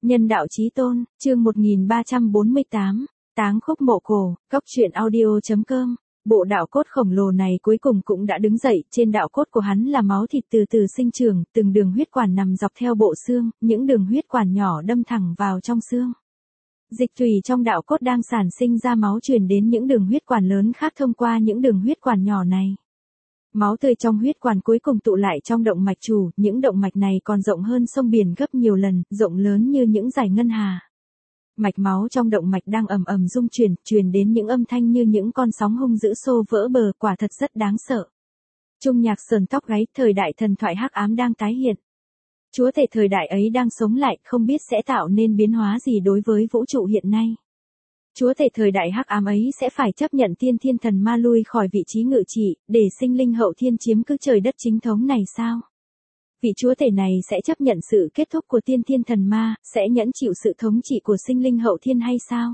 Nhân đạo chí tôn, chương 1348, Táng khúc mộ cổ, Cóc truyện audio.com. Bộ đạo cốt khổng lồ này cuối cùng cũng đã đứng dậy, trên đạo cốt của hắn là máu thịt từ từ sinh trưởng, từng đường huyết quản nằm dọc theo bộ xương, những đường huyết quản nhỏ đâm thẳng vào trong xương. Dịch tùy trong đạo cốt đang sản sinh ra máu truyền đến những đường huyết quản lớn khác thông qua những đường huyết quản nhỏ này. Máu tươi trong huyết quản cuối cùng tụ lại trong động mạch chủ, những động mạch này còn rộng hơn sông biển gấp nhiều lần, rộng lớn như những dải ngân hà. Mạch máu trong động mạch đang ầm ầm rung chuyển, truyền đến những âm thanh như những con sóng hung dữ xô vỡ bờ, quả thật rất đáng sợ. Trung Nhạc sờn tóc gáy, thời đại thần thoại hắc ám đang tái hiện. Chúa tể thời đại ấy đang sống lại, không biết sẽ tạo nên biến hóa gì đối với vũ trụ hiện nay. Chúa tể thời đại hắc ám ấy sẽ phải chấp nhận tiên thiên thần ma lui khỏi vị trí ngự trị, để sinh linh hậu thiên chiếm cứ trời đất chính thống này sao? Vị chúa tể này sẽ chấp nhận sự kết thúc của tiên thiên thần ma, sẽ nhẫn chịu sự thống trị của sinh linh hậu thiên hay sao?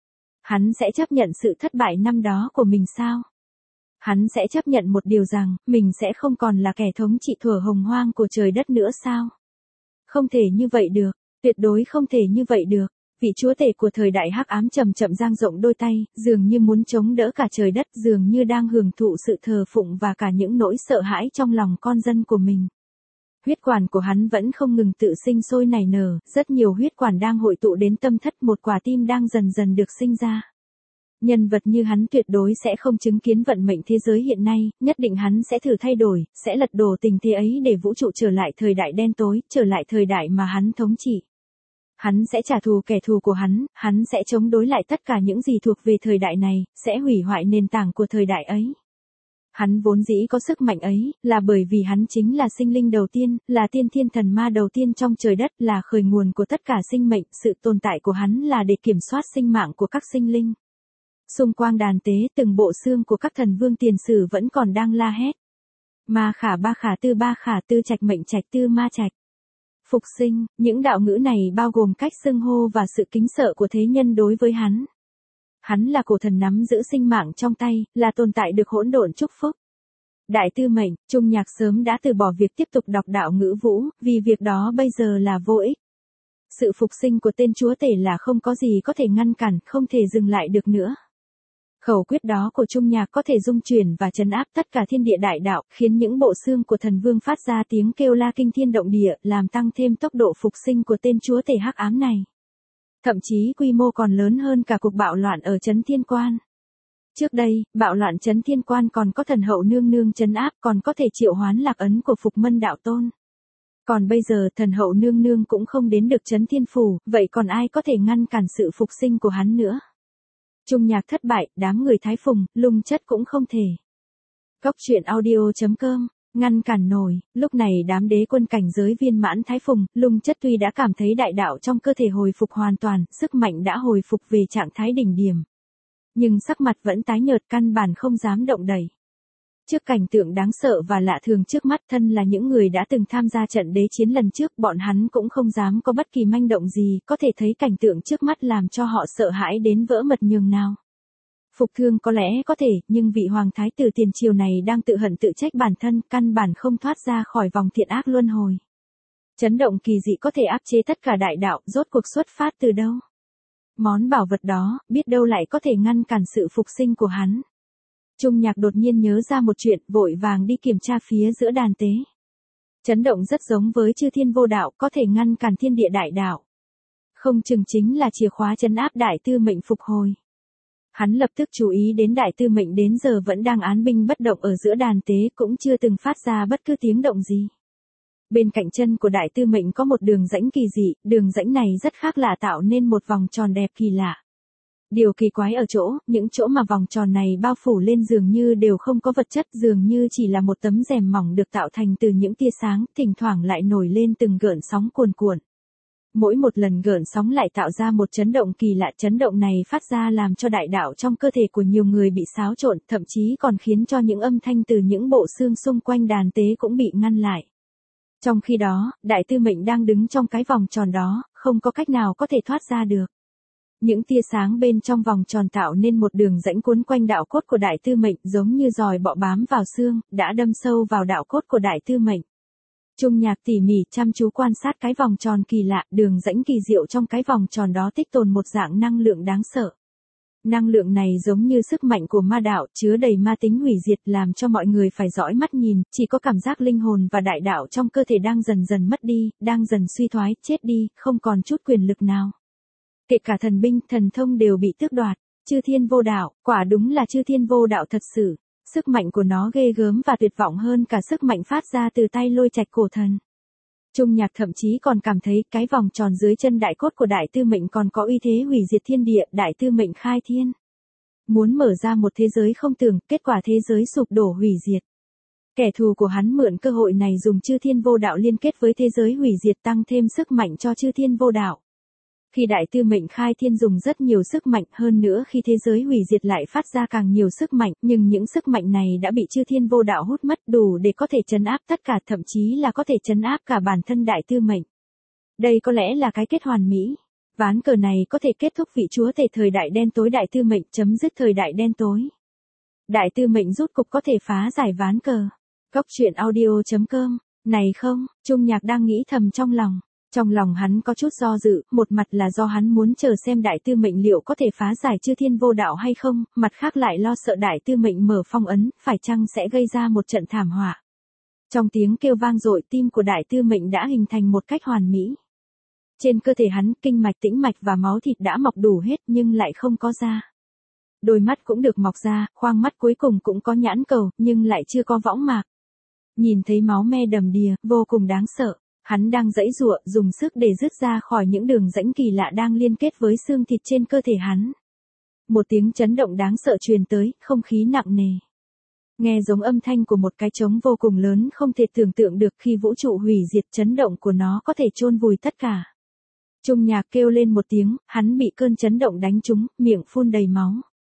Hắn sẽ chấp nhận sự thất bại năm đó của mình sao? Hắn sẽ chấp nhận một điều rằng, mình sẽ không còn là kẻ thống trị thuở hồng hoang của trời đất nữa sao? Không thể như vậy được, tuyệt đối không thể như vậy được. Vị chúa tể của thời đại hắc ám chậm chậm dang rộng đôi tay, dường như muốn chống đỡ cả trời đất, dường như đang hưởng thụ sự thờ phụng và cả những nỗi sợ hãi trong lòng con dân của mình. Huyết quản của hắn vẫn không ngừng tự sinh sôi nảy nở, rất nhiều huyết quản đang hội tụ đến tâm thất, một quả tim đang dần dần được sinh ra. Nhân vật như hắn tuyệt đối sẽ không chứng kiến vận mệnh thế giới hiện nay, nhất định hắn sẽ thử thay đổi, sẽ lật đổ tình thế ấy để vũ trụ trở lại thời đại đen tối, trở lại thời đại mà hắn thống trị. Hắn sẽ trả thù kẻ thù của hắn sẽ chống đối lại tất cả những gì thuộc về thời đại này, sẽ hủy hoại nền tảng của thời đại ấy. Hắn vốn dĩ có sức mạnh ấy, là bởi vì hắn chính là sinh linh đầu tiên, là tiên thiên thần ma đầu tiên trong trời đất, là khởi nguồn của tất cả sinh mệnh, sự tồn tại của hắn là để kiểm soát sinh mạng của các sinh linh. Xung quanh đàn tế, từng bộ xương của các thần vương tiền sử vẫn còn đang la hét. Ma khả ba khả tư trạch mệnh trạch tư ma trạch. Phục sinh, những đạo ngữ này bao gồm cách xưng hô và sự kính sợ của thế nhân đối với hắn. Hắn là cổ thần nắm giữ sinh mạng trong tay, là tồn tại được hỗn độn chúc phúc. Đại tư mệnh, Trung Nhạc sớm đã từ bỏ việc tiếp tục đọc đạo ngữ vũ, vì việc đó bây giờ là vô ích. Sự phục sinh của tên chúa tể là không có gì có thể ngăn cản, không thể dừng lại được nữa. Khẩu quyết đó của Trung Nhạc có thể dung chuyển và trấn áp tất cả thiên địa đại đạo, khiến những bộ xương của thần vương phát ra tiếng kêu la kinh thiên động địa, làm tăng thêm tốc độ phục sinh của tên chúa tể hắc ám này. Thậm chí quy mô còn lớn hơn cả cuộc bạo loạn ở Trấn Thiên Quan. Trước đây, bạo loạn Trấn Thiên Quan còn có thần hậu nương nương trấn áp, còn có thể triệu hoán lạc ấn của Phục Mân đạo tôn. Còn bây giờ thần hậu nương nương cũng không đến được Trấn Thiên Phủ, vậy còn ai có thể ngăn cản sự phục sinh của hắn nữa? Trung Nhạc thất bại, đám người Thái Phùng, Lung Chất cũng không thể. Cóc truyện audio.com, ngăn cản nổi, lúc này đám đế quân cảnh giới viên mãn Thái Phùng, Lung Chất tuy đã cảm thấy đại đạo trong cơ thể hồi phục hoàn toàn, sức mạnh đã hồi phục về trạng thái đỉnh điểm. Nhưng sắc mặt vẫn tái nhợt, căn bản không dám động đậy. Trước cảnh tượng đáng sợ và lạ thường trước mắt, thân là những người đã từng tham gia trận đế chiến lần trước, bọn hắn cũng không dám có bất kỳ manh động gì, có thể thấy cảnh tượng trước mắt làm cho họ sợ hãi đến vỡ mật nhường nào. Phục thương có lẽ có thể, nhưng vị hoàng thái tử tiền triều này đang tự hận tự trách bản thân, căn bản không thoát ra khỏi vòng thiện ác luân hồi. Chấn động kỳ dị có thể áp chế tất cả đại đạo, rốt cuộc xuất phát từ đâu? Món bảo vật đó, biết đâu lại có thể ngăn cản sự phục sinh của hắn. Trung Nhạc đột nhiên nhớ ra một chuyện, vội vàng đi kiểm tra phía giữa đàn tế. Chấn động rất giống với chư thiên vô đạo, có thể ngăn cản thiên địa đại đạo. Không chừng chính là chìa khóa trấn áp đại tư mệnh phục hồi. Hắn lập tức chú ý đến đại tư mệnh đến giờ vẫn đang án binh bất động ở giữa đàn tế, cũng chưa từng phát ra bất cứ tiếng động gì. Bên cạnh chân của đại tư mệnh có một đường rãnh kỳ dị, đường rãnh này rất khác lạ, tạo nên một vòng tròn đẹp kỳ lạ. Điều kỳ quái ở chỗ, những chỗ mà vòng tròn này bao phủ lên dường như đều không có vật chất, dường như chỉ là một tấm rèm mỏng được tạo thành từ những tia sáng, thỉnh thoảng lại nổi lên từng gợn sóng cuồn cuộn. Mỗi một lần gợn sóng lại tạo ra một chấn động kỳ lạ, chấn động này phát ra làm cho đại đạo trong cơ thể của nhiều người bị xáo trộn, thậm chí còn khiến cho những âm thanh từ những bộ xương xung quanh đàn tế cũng bị ngăn lại. Trong khi đó, đại tư mệnh đang đứng trong cái vòng tròn đó, không có cách nào có thể thoát ra được. Những tia sáng bên trong vòng tròn tạo nên một đường rãnh cuốn quanh đạo cốt của đại tư mệnh, giống như giòi bọ bám vào xương, đã đâm sâu vào đạo cốt của đại tư mệnh. Trung Nhạc tỉ mỉ chăm chú quan sát cái vòng tròn kỳ lạ, đường rãnh kỳ diệu trong cái vòng tròn đó tích tồn một dạng năng lượng đáng sợ. Năng lượng này giống như sức mạnh của ma đạo, chứa đầy ma tính hủy diệt, làm cho mọi người phải dõi mắt nhìn, chỉ có cảm giác linh hồn và đại đạo trong cơ thể đang dần dần mất đi, đang dần suy thoái, chết đi, không còn chút quyền lực nào. Kể cả thần binh, thần thông đều bị tước đoạt. Chư thiên vô đạo, quả đúng là chư thiên vô đạo thật sự. Sức mạnh của nó ghê gớm và tuyệt vọng hơn cả sức mạnh phát ra từ tay Lôi Trạch cổ thần. Trung Nhạc thậm chí còn cảm thấy cái vòng tròn dưới chân đại cốt của Đại Tư Mệnh còn có uy thế hủy diệt thiên địa. Đại Tư Mệnh khai thiên, muốn mở ra một thế giới không tưởng, kết quả thế giới sụp đổ hủy diệt. Kẻ thù của hắn mượn cơ hội này dùng chư thiên vô đạo liên kết với thế giới hủy diệt, tăng thêm sức mạnh cho chư thiên vô đạo. Khi Đại Tư Mệnh khai thiên dùng rất nhiều sức mạnh, hơn nữa khi thế giới hủy diệt lại phát ra càng nhiều sức mạnh, nhưng những sức mạnh này đã bị chư thiên vô đạo hút mất, đủ để có thể trấn áp tất cả, thậm chí là có thể trấn áp cả bản thân Đại Tư Mệnh. Đây có lẽ là cái kết hoàn mỹ. Ván cờ này có thể kết thúc vị chúa tể thời đại đen tối Đại Tư Mệnh, chấm dứt thời đại đen tối. Đại Tư Mệnh rút cục có thể phá giải ván cờ. Góc truyện audio.com. Này không, Trung Nhạc đang nghĩ thầm trong lòng. Trong lòng hắn có chút do dự, một mặt là do hắn muốn chờ xem Đại Tư Mệnh liệu có thể phá giải chư thiên vô đạo hay không, mặt khác lại lo sợ Đại Tư Mệnh mở phong ấn, phải chăng sẽ gây ra một trận thảm họa. Trong tiếng kêu vang dội, tim của Đại Tư Mệnh đã hình thành một cách hoàn mỹ. Trên cơ thể hắn, kinh mạch, tĩnh mạch và máu thịt đã mọc đủ hết nhưng lại không có da. Đôi mắt cũng được mọc ra, khoang mắt cuối cùng cũng có nhãn cầu, nhưng lại chưa có võng mạc. Nhìn thấy máu me đầm đìa, vô cùng đáng sợ. Hắn đang giãy giụa, dùng sức để rứt ra khỏi những đường rãnh kỳ lạ đang liên kết với xương thịt trên cơ thể hắn. Một tiếng chấn động đáng sợ truyền tới, không khí nặng nề. Nghe giống âm thanh của một cái trống vô cùng lớn, không thể tưởng tượng được khi vũ trụ hủy diệt, chấn động của nó có thể chôn vùi tất cả. Trung Nhạc kêu lên một tiếng, hắn bị cơn chấn động đánh trúng, miệng phun đầy máu.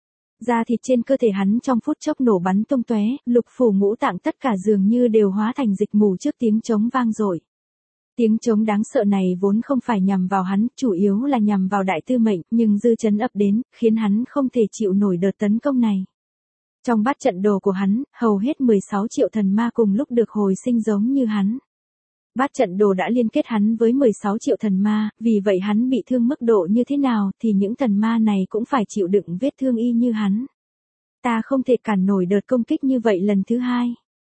Da thịt trên cơ thể hắn trong phút chốc nổ bắn tung tóe, lục phủ ngũ tạng tất cả dường như đều hóa thành dịch mù trước tiếng trống vang dội. Tiếng trống đáng sợ này vốn không phải nhằm vào hắn, chủ yếu là nhằm vào Đại Tư Mệnh, nhưng dư chấn ập đến, khiến hắn không thể chịu nổi đợt tấn công này. Trong bát trận đồ của hắn, hầu hết 16 triệu thần ma cùng lúc được hồi sinh giống như hắn. Bát trận đồ đã liên kết hắn với 16 triệu thần ma, vì vậy hắn bị thương mức độ như thế nào thì những thần ma này cũng phải chịu đựng vết thương y như hắn. Ta không thể cản nổi đợt công kích như vậy lần thứ hai.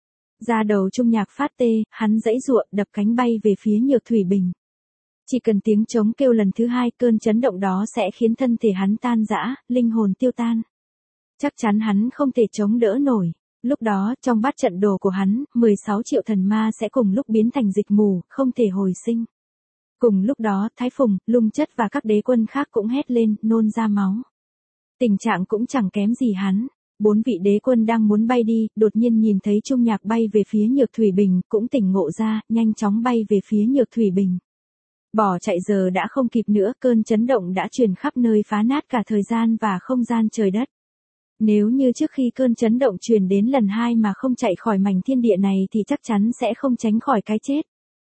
Da đầu Trung Nhạc phát tê, hắn giãy giụa, đập cánh bay về phía Nhược Thủy Bình. Chỉ cần tiếng trống kêu lần thứ hai, cơn chấn động đó sẽ khiến thân thể hắn tan rã, linh hồn tiêu tan. Chắc chắn hắn không thể chống đỡ nổi. Lúc đó, trong bát trận đồ của hắn, 16 triệu thần ma sẽ cùng lúc biến thành dịch mù, không thể hồi sinh. Cùng lúc đó, Thái Phùng, Lung Chất và các đế quân khác cũng hét lên, nôn ra máu. Tình trạng cũng chẳng kém gì hắn. 4 vị đế quân đang muốn bay đi, đột nhiên nhìn thấy Trung Nhạc bay về phía Nhược Thủy Bình, cũng tỉnh ngộ ra, nhanh chóng bay về phía Nhược Thủy Bình. Bỏ chạy giờ đã không kịp nữa, cơn chấn động đã truyền khắp nơi, phá nát cả thời gian và không gian trời đất. Nếu như trước khi cơn chấn động truyền đến lần 2 mà không chạy khỏi mảnh thiên địa này thì chắc chắn sẽ không tránh khỏi cái chết.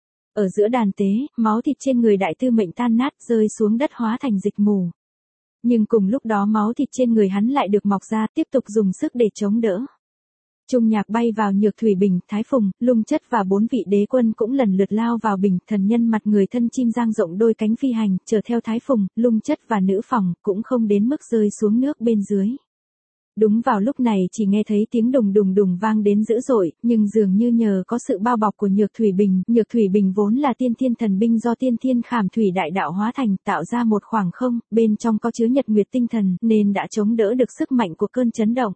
Ở giữa đàn tế, máu thịt trên người Đại Tư Mệnh tan nát rơi xuống đất hóa thành dịch mù. Nhưng cùng lúc đó máu thịt trên người hắn lại được mọc ra, tiếp tục dùng sức để chống đỡ. Trung Nhạc bay vào Nhược Thủy Bình, Thái Phùng, Lung Chất và 4 vị đế quân cũng lần lượt lao vào bình, thần nhân mặt người thân chim giang rộng đôi cánh phi hành, chở theo Thái Phùng, Lung Chất và nữ phòng, cũng không đến mức rơi xuống nước bên dưới. Đúng vào lúc này chỉ nghe thấy tiếng đùng đùng đùng vang đến dữ dội, nhưng dường như nhờ có sự bao bọc của Nhược Thủy Bình vốn là tiên thiên thần binh do tiên thiên khảm thủy đại đạo hóa thành, tạo ra một khoảng không, bên trong có chứa nhật nguyệt tinh thần, nên đã chống đỡ được sức mạnh của cơn chấn động.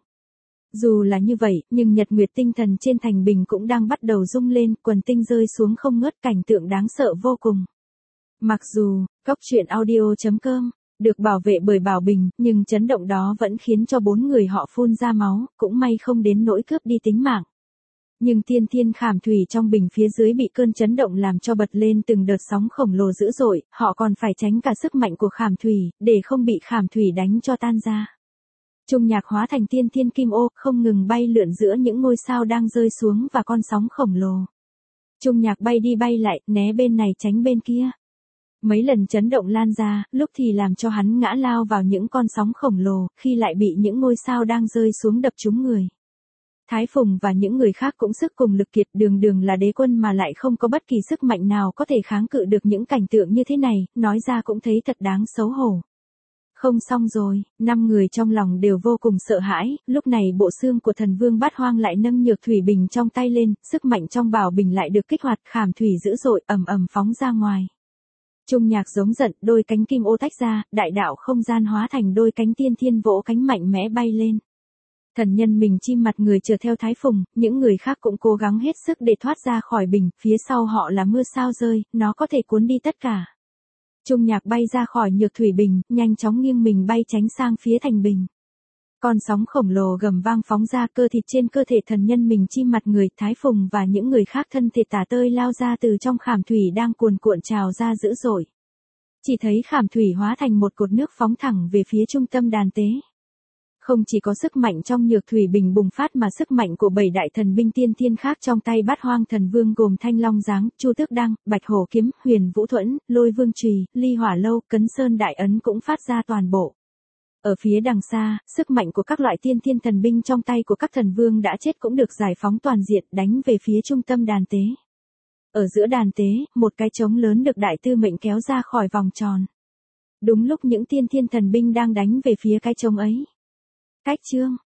Dù là như vậy, nhưng nhật nguyệt tinh thần trên thành bình cũng đang bắt đầu rung lên, quần tinh rơi xuống không ngớt, cảnh tượng đáng sợ vô cùng. Mặc dù, góc truyện audio.com được bảo vệ bởi Bảo Bình, nhưng chấn động đó vẫn khiến cho 4 người họ phun ra máu, cũng may không đến nỗi cướp đi tính mạng. Nhưng tiên thiên khảm thủy trong bình phía dưới bị cơn chấn động làm cho bật lên từng đợt sóng khổng lồ dữ dội, họ còn phải tránh cả sức mạnh của khảm thủy, để không bị khảm thủy đánh cho tan ra. Trung Nhạc hóa thành tiên thiên kim ô, không ngừng bay lượn giữa những ngôi sao đang rơi xuống và con sóng khổng lồ. Trung Nhạc bay đi bay lại, né bên này tránh bên kia. Mấy lần chấn động lan ra, lúc thì làm cho hắn ngã lao vào những con sóng khổng lồ, khi lại bị những ngôi sao đang rơi xuống đập trúng người. Thái Phùng và những người khác cũng sức cùng lực kiệt, đường đường là đế quân mà lại không có bất kỳ sức mạnh nào có thể kháng cự được những cảnh tượng như thế này, nói ra cũng thấy thật đáng xấu hổ. Không xong rồi, 5 người trong lòng đều vô cùng sợ hãi, lúc này bộ xương của thần vương bát hoang lại nâng nhược thủy bình trong tay lên, sức mạnh trong bảo bình lại được kích hoạt, khảm thủy dữ dội, ầm ầm phóng ra ngoài. Trung Nhạc giống giận, đôi cánh kim ô tách ra, đại đạo không gian hóa thành đôi cánh tiên thiên vỗ cánh mạnh mẽ bay lên. Thần nhân mình chim mặt người chờ theo Thái Phùng, những người khác cũng cố gắng hết sức để thoát ra khỏi bình, phía sau họ là mưa sao rơi, nó có thể cuốn đi tất cả. Trung Nhạc bay ra khỏi nhược thủy bình, nhanh chóng nghiêng mình bay tránh sang phía thành bình. Con sóng khổng lồ gầm vang phóng ra, cơ thịt trên cơ thể thần nhân mình chim mặt người, Thái Phùng và những người khác thân thể tả tơi lao ra từ trong khảm thủy đang cuồn cuộn trào ra dữ dội. Chỉ thấy khảm thủy hóa thành một cột nước phóng thẳng về phía trung tâm đàn tế. Không chỉ có sức mạnh trong nhược thủy bình bùng phát mà sức mạnh của 7 đại thần binh tiên thiên khác trong tay bát hoang thần vương gồm Thanh Long Giáng, Chu Tước Đăng, Bạch Hổ Kiếm, Huyền Vũ Thuẫn, Lôi Vương Chùy, Ly Hỏa Lâu, Cấn Sơn Đại Ấn cũng phát ra toàn bộ. Ở phía đằng xa, sức mạnh của các loại tiên thiên thần binh trong tay của các thần vương đã chết cũng được giải phóng toàn diện, đánh về phía trung tâm đàn tế. Ở giữa đàn tế, một cái trống lớn được đại tư mệnh kéo ra khỏi vòng tròn. Đúng lúc những tiên thiên thần binh đang đánh về phía cái trống ấy. Cách chương